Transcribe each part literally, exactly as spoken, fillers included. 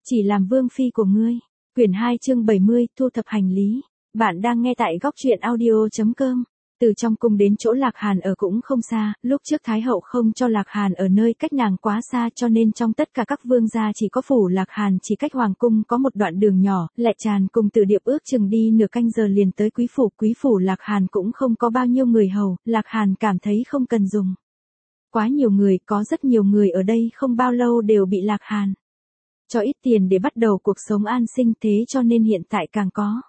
Chỉ làm vương phi của ngươi. Quyển hai chương bảy mươi, thu thập hành lý. Bạn đang nghe tại góc truyện audio chấm com. Từ trong cung đến chỗ Lạc Hàn ở cũng không xa, lúc trước Thái hậu không cho Lạc Hàn ở nơi cách nàng quá xa cho nên trong tất cả các vương gia chỉ có phủ Lạc Hàn chỉ cách hoàng cung có một đoạn đường nhỏ, Lệ Tràn cùng Từ Điệp ước chừng đi nửa canh giờ liền tới quý phủ, quý phủ Lạc Hàn cũng không có bao nhiêu người hầu, Lạc Hàn cảm thấy không cần dùng. Quá nhiều người, có rất nhiều người ở đây không bao lâu đều bị Lạc Hàn cho ít tiền để bắt đầu cuộc sống an sinh, thế cho nên hiện tại càng có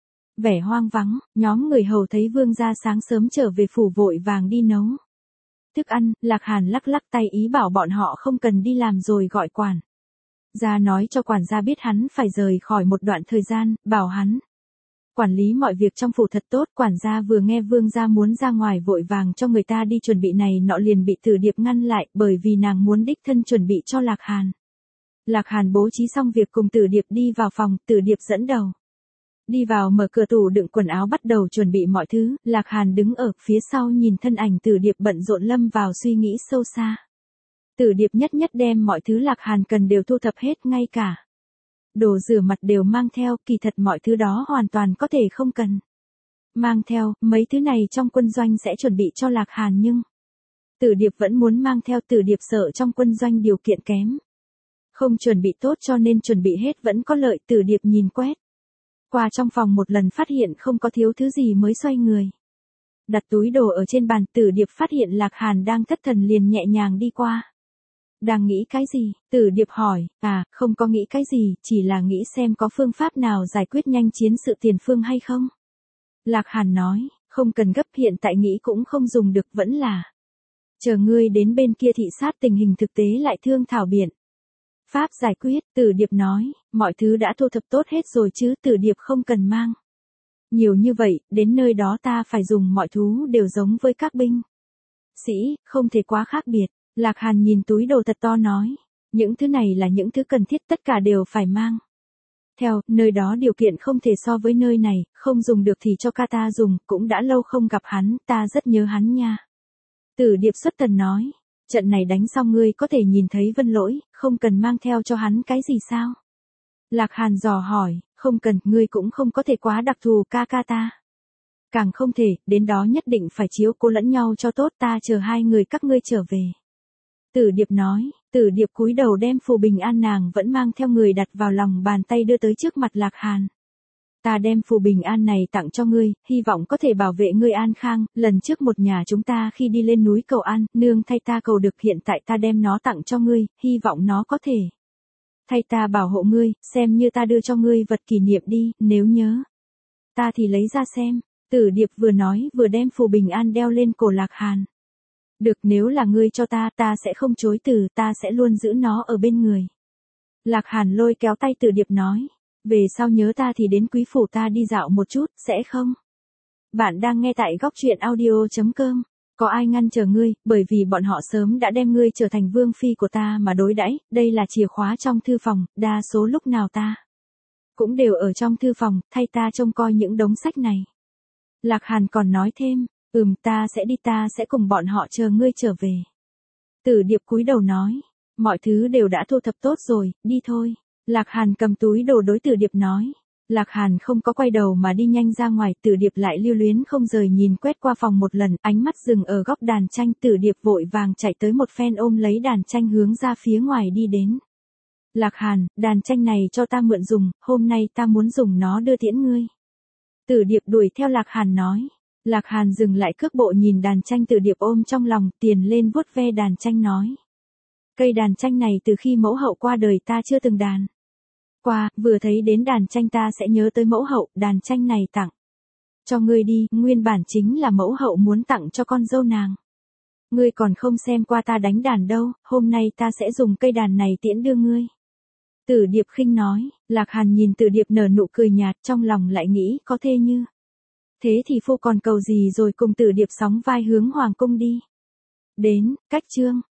vẻ hoang vắng. Nhóm người hầu thấy vương gia sáng sớm trở về phủ vội vàng đi nấu thức ăn, Lạc Hàn lắc lắc tay ý bảo bọn họ không cần đi làm rồi gọi quản gia nói cho quản gia biết hắn phải rời khỏi một đoạn thời gian, bảo hắn quản lý mọi việc trong phủ thật tốt. Quản gia vừa nghe vương gia muốn ra ngoài vội vàng cho người ta đi chuẩn bị này nọ liền bị Từ Điệp ngăn lại, bởi vì nàng muốn đích thân chuẩn bị cho Lạc Hàn. Lạc Hàn bố trí xong việc cùng Từ Điệp đi vào phòng, Từ Điệp dẫn đầu đi vào mở cửa tủ đựng quần áo bắt đầu chuẩn bị mọi thứ, Lạc Hàn đứng ở phía sau nhìn thân ảnh Từ Điệp bận rộn lâm vào suy nghĩ sâu xa. Từ Điệp nhất nhất đem mọi thứ Lạc Hàn cần đều thu thập hết, ngay cả đồ rửa mặt đều mang theo, kỳ thật mọi thứ đó hoàn toàn có thể không cần mang theo, mấy thứ này trong quân doanh sẽ chuẩn bị cho Lạc Hàn nhưng Từ Điệp vẫn muốn mang theo. Từ Điệp sợ trong quân doanh điều kiện kém, không chuẩn bị tốt cho nên chuẩn bị hết vẫn có lợi. Từ Điệp nhìn quét qua trong phòng một lần phát hiện không có thiếu thứ gì mới xoay người đặt túi đồ ở trên bàn. Từ Điệp phát hiện Lạc Hàn đang thất thần liền nhẹ nhàng đi qua. Đang nghĩ cái gì? Từ Điệp hỏi. À, không có nghĩ cái gì, chỉ là nghĩ xem có phương pháp nào giải quyết nhanh chiến sự tiền phương hay không. Lạc Hàn nói, không cần gấp, hiện tại nghĩ cũng không dùng được, vẫn là chờ ngươi đến bên kia thị sát tình hình thực tế lại thương thảo biện pháp giải quyết. Từ Điệp nói, mọi thứ đã thu thập tốt hết rồi chứ. Từ Điệp không cần mang nhiều như vậy, đến nơi đó ta phải dùng mọi thứ đều giống với các binh sĩ, không thể quá khác biệt. Lạc Hàn nhìn túi đồ thật to nói, những thứ này là những thứ cần thiết, tất cả đều phải mang theo, nơi đó điều kiện không thể so với nơi này, không dùng được thì cho ca ta dùng, cũng đã lâu không gặp hắn, ta rất nhớ hắn nha. Từ Điệp xuất thần nói, trận này đánh xong ngươi có thể nhìn thấy Vân Lỗi, không cần mang theo cho hắn cái gì sao? Lạc Hàn dò hỏi, không cần, ngươi cũng không có thể quá đặc thù ca ca ta. Càng không thể, đến đó nhất định phải chiếu cố lẫn nhau cho tốt, ta chờ hai người các ngươi trở về. Từ Điệp nói. Từ Điệp cúi đầu đem phù bình an nàng vẫn mang theo người đặt vào lòng bàn tay đưa tới trước mặt Lạc Hàn. Ta đem phù bình an này tặng cho ngươi, hy vọng có thể bảo vệ ngươi an khang, lần trước một nhà chúng ta khi đi lên núi cầu an, nương thay ta cầu được, hiện tại ta đem nó tặng cho ngươi, hy vọng nó có thể thay ta bảo hộ ngươi, xem như ta đưa cho ngươi vật kỷ niệm đi, nếu nhớ ta thì lấy ra xem. Từ Điệp vừa nói vừa đem phù bình an đeo lên cổ Lạc Hàn. Được, nếu là ngươi cho ta, ta sẽ không chối từ, ta sẽ luôn giữ nó ở bên người. Lạc Hàn lôi kéo tay Từ Điệp nói, về sau nhớ ta thì đến quý phủ ta đi dạo một chút, sẽ không? Bạn đang nghe tại góc truyện audio chấm com. Có ai ngăn trở ngươi, bởi vì bọn họ sớm đã đem ngươi trở thành vương phi của ta mà đối đãi, đây là chìa khóa trong thư phòng, đa số lúc nào ta cũng đều ở trong thư phòng, thay ta trông coi những đống sách này. Lạc Hàn còn nói thêm, ừm, ta sẽ đi, ta sẽ cùng bọn họ chờ ngươi trở về. Từ Điệp cúi đầu nói, mọi thứ đều đã thu thập tốt rồi, đi thôi. Lạc Hàn cầm túi đồ đối Từ Điệp nói. Lạc Hàn không có quay đầu mà đi nhanh ra ngoài. Từ Điệp lại lưu luyến không rời nhìn quét qua phòng một lần, ánh mắt dừng ở góc đàn tranh. Từ Điệp vội vàng chạy tới một phen ôm lấy đàn tranh hướng ra phía ngoài đi đến. Lạc Hàn, đàn tranh này cho ta mượn dùng, hôm nay ta muốn dùng nó đưa tiễn ngươi. Từ Điệp đuổi theo Lạc Hàn nói. Lạc Hàn dừng lại cước bộ nhìn đàn tranh Từ Điệp ôm trong lòng, tiền lên vuốt ve đàn tranh nói. Cây đàn tranh này từ khi mẫu hậu qua đời ta chưa từng đàn qua, vừa thấy đến đàn tranh ta sẽ nhớ tới mẫu hậu, đàn tranh này tặng cho ngươi đi, nguyên bản chính là mẫu hậu muốn tặng cho con dâu nàng. Ngươi còn không xem qua ta đánh đàn đâu, hôm nay ta sẽ dùng cây đàn này tiễn đưa ngươi. Từ Điệp khinh nói. Lạc Hàn nhìn Từ Điệp nở nụ cười nhạt, trong lòng lại nghĩ có thế như thế thì phu còn cầu gì, rồi cùng Từ Điệp sóng vai hướng hoàng cung đi đến. Cách chương